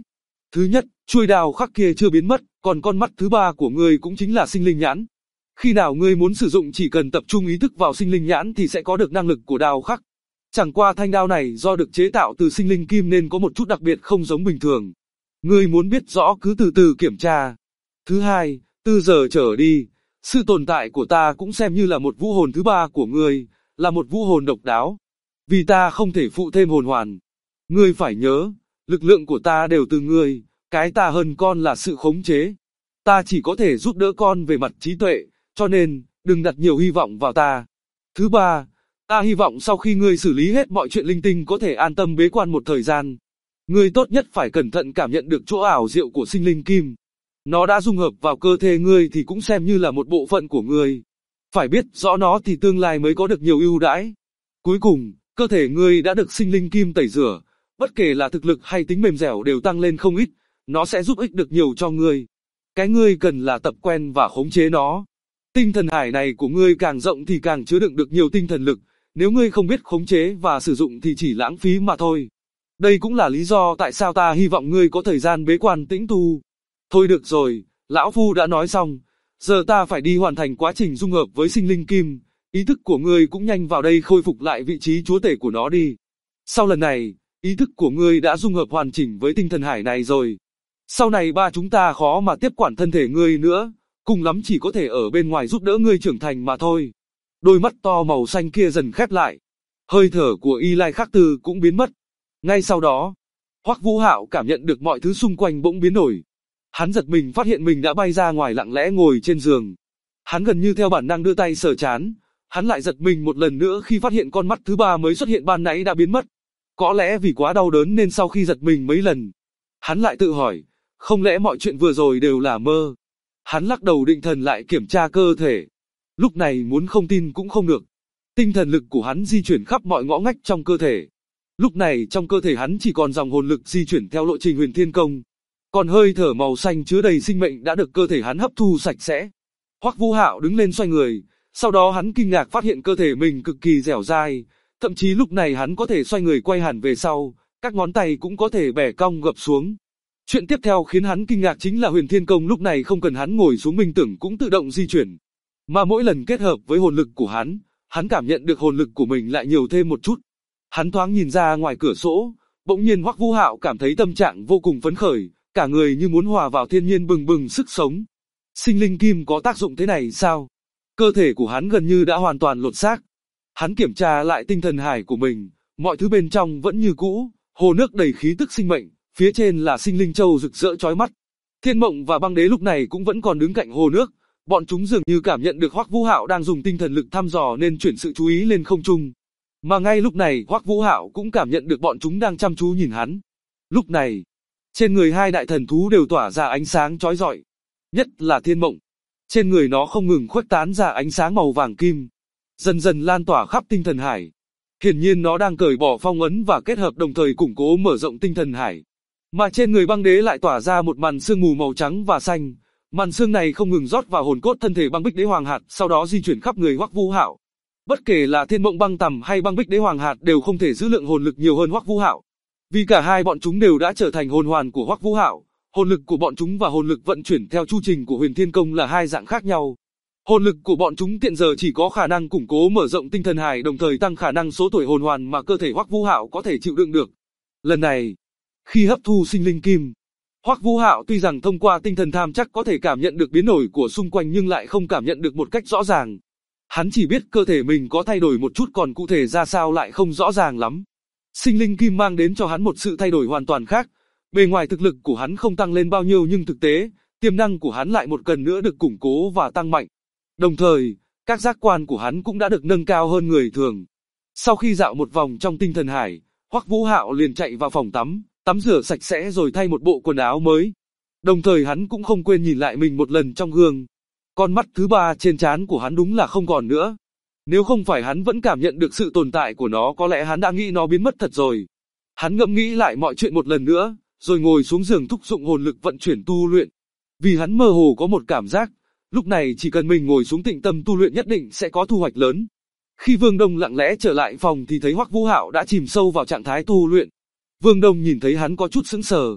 Thứ nhất, chuôi đao khắc kia chưa biến mất, còn con mắt thứ ba của ngươi cũng chính là sinh linh nhãn. Khi nào ngươi muốn sử dụng chỉ cần tập trung ý thức vào sinh linh nhãn thì sẽ có được năng lực của đao khắc. Chẳng qua thanh đao này do được chế tạo từ sinh linh kim nên có một chút đặc biệt không giống bình thường. Ngươi muốn biết rõ cứ từ từ kiểm tra. Thứ hai, từ giờ trở đi, sự tồn tại của ta cũng xem như là một vũ hồn thứ ba của ngươi, là một vũ hồn độc đáo. Vì ta không thể phụ thêm hồn hoàn. Ngươi phải nhớ, lực lượng của ta đều từ ngươi, cái ta hơn con là sự khống chế. Ta chỉ có thể giúp đỡ con về mặt trí tuệ, cho nên, đừng đặt nhiều hy vọng vào ta. Thứ ba, ta hy vọng sau khi ngươi xử lý hết mọi chuyện linh tinh có thể an tâm bế quan một thời gian. Ngươi tốt nhất phải cẩn thận cảm nhận được chỗ ảo diệu của sinh linh kim. Nó đã dung hợp vào cơ thể ngươi thì cũng xem như là một bộ phận của ngươi. Phải biết rõ nó thì tương lai mới có được nhiều ưu đãi. Cuối cùng, cơ thể ngươi đã được sinh linh kim tẩy rửa, bất kể là thực lực hay tính mềm dẻo đều tăng lên không ít, nó sẽ giúp ích được nhiều cho ngươi. Cái ngươi cần là tập quen và khống chế nó. Tinh thần hải này của ngươi càng rộng thì càng chứa đựng được nhiều tinh thần lực, nếu ngươi không biết khống chế và sử dụng thì chỉ lãng phí mà thôi. Đây cũng là lý do tại sao ta hy vọng ngươi có thời gian bế quan tĩnh tu. Thôi được rồi, lão phu đã nói xong, giờ ta phải đi hoàn thành quá trình dung hợp với sinh linh kim, ý thức của ngươi cũng nhanh vào đây khôi phục lại vị trí chúa tể của nó đi. Sau lần này, ý thức của ngươi đã dung hợp hoàn chỉnh với tinh thần hải này rồi. Sau này ba chúng ta khó mà tiếp quản thân thể ngươi nữa, cùng lắm chỉ có thể ở bên ngoài giúp đỡ ngươi trưởng thành mà thôi. Đôi mắt to màu xanh kia dần khép lại. Hơi thở của Y Lai Khắc Tư cũng biến mất. Ngay sau đó, Hoắc Vũ Hạo cảm nhận được mọi thứ xung quanh bỗng biến đổi. Hắn giật mình phát hiện mình đã bay ra ngoài lặng lẽ ngồi trên giường. Hắn gần như theo bản năng đưa tay sờ trán. Hắn lại giật mình một lần nữa khi phát hiện con mắt thứ ba mới xuất hiện ban nãy đã biến mất. Có lẽ vì quá đau đớn nên sau khi giật mình mấy lần, hắn lại tự hỏi, không lẽ mọi chuyện vừa rồi đều là mơ? Hắn lắc đầu định thần lại kiểm tra cơ thể. Lúc này muốn không tin cũng không được. Tinh thần lực của hắn di chuyển khắp mọi ngõ ngách trong cơ thể. Lúc này trong cơ thể hắn chỉ còn dòng hồn lực di chuyển theo lộ trình Huyền Thiên Công. Còn hơi thở màu xanh chứa đầy sinh mệnh đã được cơ thể hắn hấp thu sạch sẽ. Hoắc Vũ Hạo đứng lên xoay người, sau đó hắn kinh ngạc phát hiện cơ thể mình cực kỳ dẻo dai, thậm chí lúc này hắn có thể xoay người quay hẳn về sau, các ngón tay cũng có thể bẻ cong gập xuống. Chuyện tiếp theo khiến hắn kinh ngạc chính là Huyền Thiên Công lúc này không cần hắn ngồi xuống minh tưởng cũng tự động di chuyển. Mà mỗi lần kết hợp với hồn lực của hắn cảm nhận được hồn lực của mình lại nhiều thêm một chút. Hắn thoáng nhìn ra ngoài cửa sổ, bỗng nhiên Hoắc Vũ Hạo cảm thấy tâm trạng vô cùng phấn khởi, cả người như muốn hòa vào thiên nhiên bừng bừng sức sống. Sinh linh kim có tác dụng thế này sao? Cơ thể của hắn gần như đã hoàn toàn lột xác. Hắn kiểm tra lại tinh thần hải của mình, mọi thứ bên trong vẫn như cũ, hồ nước đầy khí tức sinh mệnh, phía trên là sinh linh châu rực rỡ chói mắt. Thiên Mộng và Băng Đế lúc này cũng vẫn còn đứng cạnh hồ nước, bọn chúng dường như cảm nhận được Hoắc Vũ Hạo đang dùng tinh thần lực thăm dò nên chuyển sự chú ý lên không trung. Mà ngay lúc này Hoắc Vũ Hạo cũng cảm nhận được bọn chúng đang chăm chú nhìn hắn. Lúc này, trên người hai đại thần thú đều tỏa ra ánh sáng chói rọi, nhất là Thiên Mộng. Trên người nó không ngừng khuếch tán ra ánh sáng màu vàng kim, dần dần lan tỏa khắp tinh thần hải. Hiển nhiên nó đang cởi bỏ phong ấn và kết hợp đồng thời củng cố mở rộng tinh thần hải. Mà trên người Băng Đế lại tỏa ra một màn sương mù màu trắng và xanh. Màn sương này không ngừng rót vào hồn cốt thân thể Băng Bích Đế Hoàng Hạt, sau đó di chuyển khắp người Hoắc Vũ Hạo. Bất kể là Thiên Mộng Băng Tầm hay Băng Bích Đế Hoàng Hạt đều không thể giữ lượng hồn lực nhiều hơn Hoắc Vũ Hạo, vì cả hai bọn chúng đều đã trở thành hồn hoàn của Hoắc Vũ Hạo. Hồn lực của bọn chúng và hồn lực vận chuyển theo chu trình của Huyền Thiên Công là hai dạng khác nhau. Hồn lực của bọn chúng hiện giờ chỉ có khả năng củng cố mở rộng tinh thần hải, đồng thời tăng khả năng số tuổi hồn hoàn mà cơ thể Hoắc Vũ Hạo có thể chịu đựng được. Lần này, khi hấp thu sinh linh kim, Hoắc Vũ Hạo tuy rằng thông qua tinh thần tham chắc có thể cảm nhận được biến đổi của xung quanh nhưng lại không cảm nhận được một cách rõ ràng. Hắn chỉ biết cơ thể mình có thay đổi một chút, còn cụ thể ra sao lại không rõ ràng lắm. Sinh linh kim mang đến cho hắn một sự thay đổi hoàn toàn khác. Bề ngoài thực lực của hắn không tăng lên bao nhiêu nhưng thực tế, tiềm năng của hắn lại một lần nữa được củng cố và tăng mạnh. Đồng thời, các giác quan của hắn cũng đã được nâng cao hơn người thường. Sau khi dạo một vòng trong tinh thần hải, Hoắc Vũ Hạo liền chạy vào phòng tắm rửa sạch sẽ rồi thay một bộ quần áo mới. Đồng thời hắn cũng không quên nhìn lại mình một lần trong gương. Con mắt thứ ba trên trán của hắn đúng là không còn nữa. Nếu không phải hắn vẫn cảm nhận được sự tồn tại của nó, có lẽ hắn đã nghĩ nó biến mất thật rồi. Hắn ngẫm nghĩ lại mọi chuyện một lần nữa, rồi ngồi xuống giường thúc dụng hồn lực vận chuyển tu luyện. Vì hắn mơ hồ có một cảm giác, lúc này chỉ cần mình ngồi xuống tĩnh tâm tu luyện nhất định sẽ có thu hoạch lớn. Khi Vương Đông lặng lẽ trở lại phòng thì thấy Hoắc Vũ Hạo đã chìm sâu vào trạng thái tu luyện. Vương Đông nhìn thấy hắn có chút sững sờ.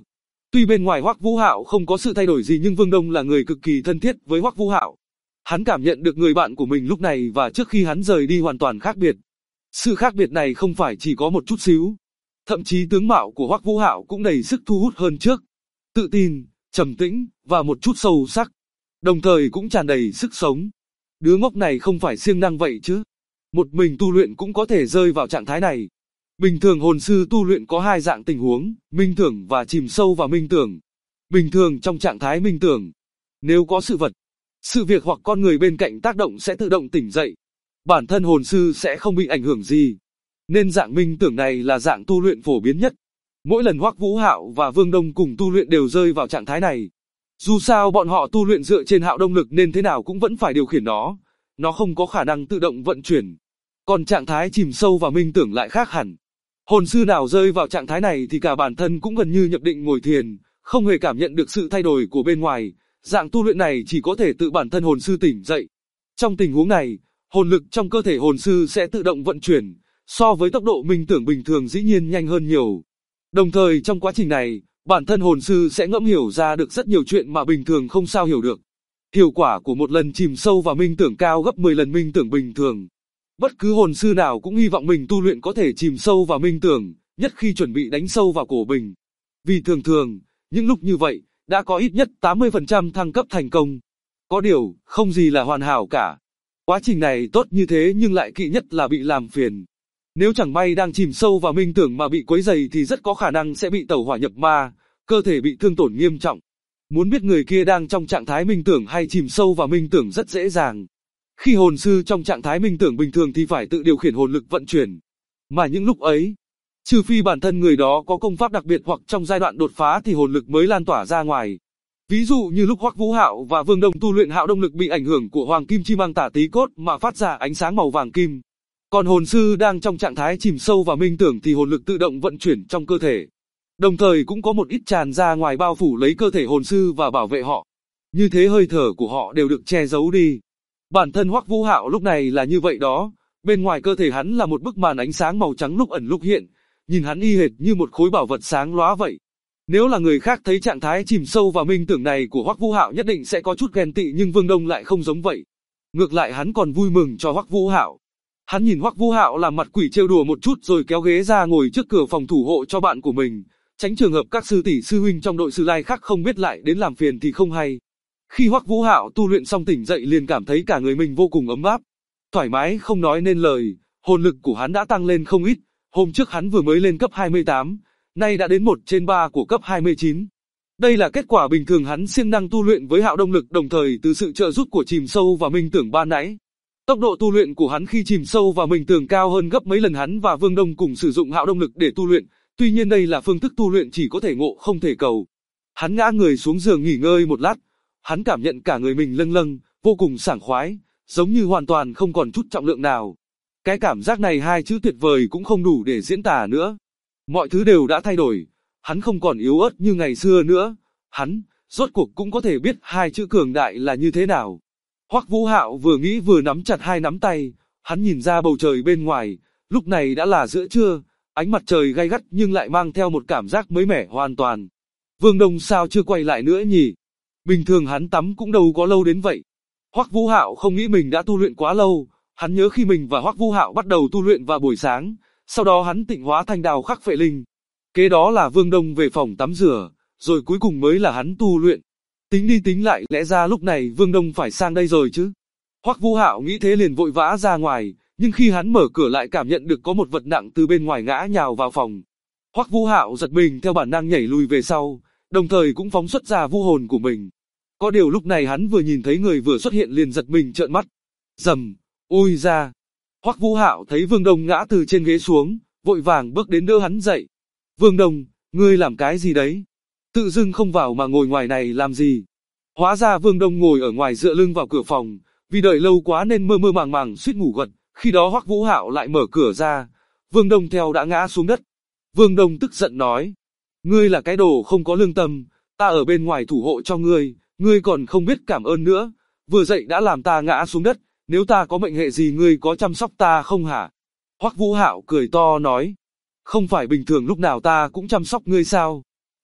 Tuy bên ngoài Hoắc Vũ Hạo không có sự thay đổi gì nhưng Vương Đông là người cực kỳ thân thiết với Hoắc Vũ Hạo. Hắn cảm nhận được người bạn của mình lúc này và trước khi hắn rời đi hoàn toàn khác biệt. Sự khác biệt này không phải chỉ có một chút xíu. Thậm chí tướng mạo của Hoắc Vũ Hạo cũng đầy sức thu hút hơn trước. Tự tin, trầm tĩnh, và một chút sâu sắc. Đồng thời cũng tràn đầy sức sống. Đứa ngốc này không phải siêng năng vậy chứ. Một mình tu luyện cũng có thể rơi vào trạng thái này. Bình thường hồn sư tu luyện có hai dạng tình huống, minh tưởng và chìm sâu vào minh tưởng. Bình thường trong trạng thái minh tưởng, nếu có sự vật, sự việc hoặc con người bên cạnh tác động sẽ tự động tỉnh dậy. Bản thân hồn sư sẽ không bị ảnh hưởng gì. Nên dạng minh tưởng này là dạng tu luyện phổ biến nhất. Mỗi lần Hoắc Vũ Hạo và Vương Đông cùng tu luyện đều rơi vào trạng thái này. Dù sao bọn họ tu luyện dựa trên hạo động lực nên thế nào cũng vẫn phải điều khiển nó không có khả năng tự động vận chuyển. Còn trạng thái chìm sâu vào minh tưởng lại khác hẳn. Hồn sư nào rơi vào trạng thái này thì cả bản thân cũng gần như nhập định ngồi thiền, không hề cảm nhận được sự thay đổi của bên ngoài. Dạng tu luyện này chỉ có thể tự bản thân hồn sư tỉnh dậy. Trong tình huống này, hồn lực trong cơ thể hồn sư sẽ tự động vận chuyển, so với tốc độ minh tưởng bình thường dĩ nhiên nhanh hơn nhiều. Đồng thời trong quá trình này, bản thân hồn sư sẽ ngẫm hiểu ra được rất nhiều chuyện mà bình thường không sao hiểu được. Hiệu quả của một lần chìm sâu vào minh tưởng cao gấp 10 lần minh tưởng bình thường. Bất cứ hồn sư nào cũng hy vọng mình tu luyện có thể chìm sâu vào minh tưởng, nhất khi chuẩn bị đánh sâu vào cổ mình. Vì thường, những lúc như vậy, đã có ít nhất 80% thăng cấp thành công. Có điều, không gì là hoàn hảo cả. Quá trình này tốt như thế nhưng lại kỵ nhất là bị làm phiền. Nếu chẳng may đang chìm sâu vào minh tưởng mà bị quấy rầy thì rất có khả năng sẽ bị tẩu hỏa nhập ma, cơ thể bị thương tổn nghiêm trọng. Muốn biết người kia đang trong trạng thái minh tưởng hay chìm sâu vào minh tưởng rất dễ dàng. Khi hồn sư trong trạng thái minh tưởng bình thường thì phải tự điều khiển hồn lực vận chuyển. Mà những lúc ấy, trừ phi bản thân người đó có công pháp đặc biệt hoặc trong giai đoạn đột phá thì hồn lực mới lan tỏa ra ngoài. Ví dụ như lúc Hoắc Vũ Hạo và Vương Đông tu luyện hạo động lực bị ảnh hưởng của hoàng kim chi mang tả tí cốt mà phát ra ánh sáng màu vàng kim. Còn hồn sư đang trong trạng thái chìm sâu vào minh tưởng thì hồn lực tự động vận chuyển trong cơ thể. Đồng thời cũng có một ít tràn ra ngoài bao phủ lấy cơ thể hồn sư và bảo vệ họ. Như thế hơi thở của họ đều được che giấu đi. Bản thân Hoắc Vũ Hạo lúc này là như vậy đó, bên ngoài cơ thể hắn là một bức màn ánh sáng màu trắng lúc ẩn lúc hiện, nhìn hắn y hệt như một khối bảo vật sáng lóa vậy. Nếu là người khác thấy trạng thái chìm sâu vào minh tưởng này của Hoắc Vũ Hạo nhất định sẽ có chút ghen tị nhưng Vương Đông lại không giống vậy. Ngược lại hắn còn vui mừng cho Hoắc Vũ Hạo. Hắn nhìn Hoắc Vũ Hạo làm mặt quỷ trêu đùa một chút rồi kéo ghế ra ngồi trước cửa phòng thủ hộ cho bạn của mình, tránh trường hợp các sư tỷ sư huynh trong đội Sử Lai khác không biết lại đến làm phiền thì không hay. Khi Hoắc Vũ Hạo tu luyện xong tỉnh dậy liền cảm thấy cả người mình vô cùng ấm áp, thoải mái không nói nên lời, hồn lực của hắn đã tăng lên không ít, hôm trước hắn vừa mới lên cấp 28, nay đã đến 1/3 của cấp 29. Đây là kết quả bình thường hắn siêng năng tu luyện với hạo động lực đồng thời từ sự trợ giúp của chìm sâu và minh tưởng ban nãy. Tốc độ tu luyện của hắn khi chìm sâu vào minh tưởng cao hơn gấp mấy lần hắn và Vương Đông cùng sử dụng hạo động lực để tu luyện, tuy nhiên đây là phương thức tu luyện chỉ có thể ngộ không thể cầu. Hắn ngã người xuống giường nghỉ ngơi một lát, hắn cảm nhận cả người mình lâng lâng, vô cùng sảng khoái, giống như hoàn toàn không còn chút trọng lượng nào. Cái cảm giác này hai chữ tuyệt vời cũng không đủ để diễn tả nữa. Mọi thứ đều đã thay đổi, hắn không còn yếu ớt như ngày xưa nữa, hắn, rốt cuộc cũng có thể biết hai chữ cường đại là như thế nào. Hoắc Vũ Hạo vừa nghĩ vừa nắm chặt hai nắm tay, hắn nhìn ra bầu trời bên ngoài, lúc này đã là giữa trưa, ánh mặt trời gay gắt nhưng lại mang theo một cảm giác mới mẻ hoàn toàn. Vương Đông sao chưa quay lại nữa nhỉ? Bình thường hắn tắm cũng đâu có lâu đến vậy. Hoắc Vũ Hạo không nghĩ mình đã tu luyện quá lâu, hắn nhớ khi mình và Hoắc Vũ Hạo bắt đầu tu luyện vào buổi sáng, sau đó hắn tịnh hóa thành đào khắc phệ linh. Kế đó là Vương Đông về phòng tắm rửa, rồi cuối cùng mới là hắn tu luyện. Tính đi tính lại lẽ ra lúc này Vương Đông phải sang đây rồi chứ. Hoắc Vũ Hạo nghĩ thế liền vội vã ra ngoài, nhưng khi hắn mở cửa lại cảm nhận được có một vật nặng từ bên ngoài ngã nhào vào phòng. Hoắc Vũ Hạo giật mình theo bản năng nhảy lùi về sau, đồng thời cũng phóng xuất ra vũ hồn của mình. Có điều lúc này hắn vừa nhìn thấy người vừa xuất hiện liền giật mình trợn mắt. Rầm, ôi ra. Hoắc Vũ Hạo thấy Vương Đông ngã từ trên ghế xuống, vội vàng bước đến đỡ hắn dậy. Vương Đông, ngươi làm cái gì đấy? Tự dưng không vào mà ngồi ngoài này làm gì? Hóa ra Vương Đông ngồi ở ngoài dựa lưng vào cửa phòng, vì đợi lâu quá nên mơ mơ màng màng suýt ngủ gật. Khi đó Hoắc Vũ Hạo lại mở cửa ra, Vương Đông theo đã ngã xuống đất. Vương Đông tức giận nói, ngươi là cái đồ không có lương tâm, ta ở bên ngoài thủ hộ cho ngươi còn không biết cảm ơn nữa, vừa dậy đã làm ta ngã xuống đất, nếu ta có mệnh hệ gì ngươi có chăm sóc ta không hả? Hoắc Vũ Hạo cười to nói, không phải bình thường lúc nào ta cũng chăm sóc ngươi sao?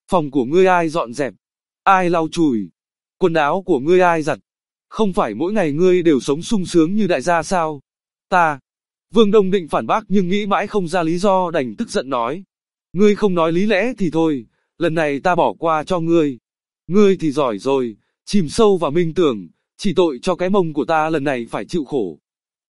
Phòng của ngươi ai dọn dẹp? Ai lau chùi? Quần áo của ngươi ai giặt? Không phải mỗi ngày ngươi đều sống sung sướng như đại gia sao? Ta. Vương Đông định phản bác nhưng nghĩ mãi không ra lý do đành tức giận nói. Ngươi không nói lý lẽ thì thôi, lần này ta bỏ qua cho ngươi. Ngươi thì giỏi rồi, chìm sâu vào minh tưởng, chỉ tội cho cái mông của ta lần này phải chịu khổ.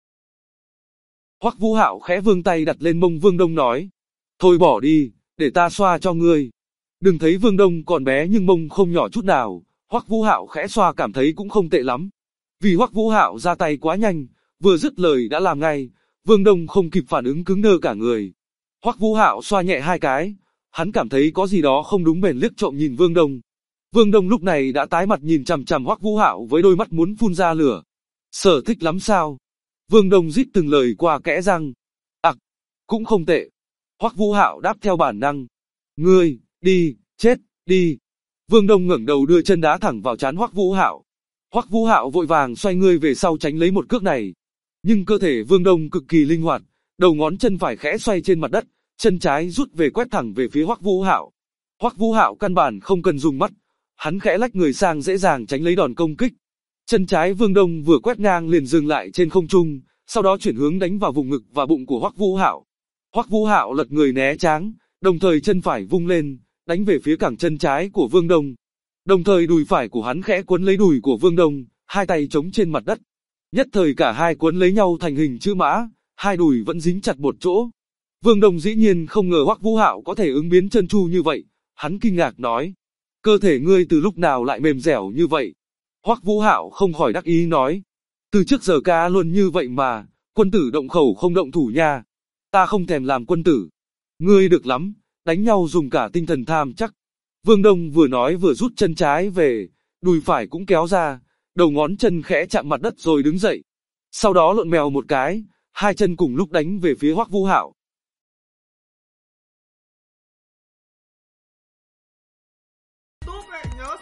Hoắc Vũ Hạo khẽ vươn tay đặt lên mông Vương Đông nói. Thôi bỏ đi, để ta xoa cho ngươi. Đừng thấy Vương Đông còn bé nhưng mông không nhỏ chút nào, Hoắc Vũ Hạo khẽ xoa cảm thấy cũng không tệ lắm. Vì Hoắc Vũ Hạo ra tay quá nhanh, vừa dứt lời đã làm ngay, Vương Đông không kịp phản ứng cứng đơ cả người. Hoắc Vũ Hạo xoa nhẹ 2 cái, hắn cảm thấy có gì đó không đúng bèn liếc trộm nhìn Vương Đông. Vương Đông lúc này đã tái mặt nhìn chằm chằm Hoắc Vũ Hạo với đôi mắt muốn phun ra lửa. Sở thích lắm sao? Vương Đông rít từng lời qua kẽ răng. Cũng không tệ. Hoắc Vũ Hạo đáp theo bản năng. Ngươi, đi, chết, đi. Vương Đông ngẩng đầu đưa chân đá thẳng vào trán Hoắc Vũ Hạo. Hoắc Vũ Hạo vội vàng xoay người về sau tránh lấy một cước này. Nhưng cơ thể Vương Đông cực kỳ linh hoạt, đầu ngón chân phải khẽ xoay trên mặt đất, chân trái rút về quét thẳng về phía Hoắc Vũ Hạo. Hoắc Vũ Hạo căn bản không cần dùng mắt, hắn khẽ lách người sang dễ dàng tránh lấy đòn công kích. Chân trái Vương Đông vừa quét ngang liền dừng lại trên không trung, sau đó chuyển hướng đánh vào vùng ngực và bụng của Hoắc Vũ Hạo. Hoắc Vũ Hạo lật người né tránh, đồng thời chân phải vung lên, đánh về phía cẳng chân trái của Vương Đông. Đồng thời đùi phải của hắn khẽ quấn lấy đùi của Vương Đông, hai tay chống trên mặt đất. Nhất thời cả hai quấn lấy nhau thành hình chữ mã, hai đùi vẫn dính chặt một chỗ. Vương Đông dĩ nhiên không ngờ Hoắc Vũ Hạo có thể ứng biến trơn tru như vậy, hắn kinh ngạc nói: "Cơ thể ngươi từ lúc nào lại mềm dẻo như vậy?" Hoắc Vũ Hạo không khỏi đắc ý nói: "Từ trước giờ ca luôn như vậy mà, quân tử động khẩu không động thủ nha. Ta không thèm làm quân tử. Ngươi được lắm, đánh nhau dùng cả tinh thần tham chắc." Vương Đông vừa nói vừa rút chân trái về, đùi phải cũng kéo ra, đầu ngón chân khẽ chạm mặt đất rồi đứng dậy. Sau đó lộn mèo một cái, hai chân cùng lúc đánh về phía Hoắc Vũ Hạo. YouTube này nhớ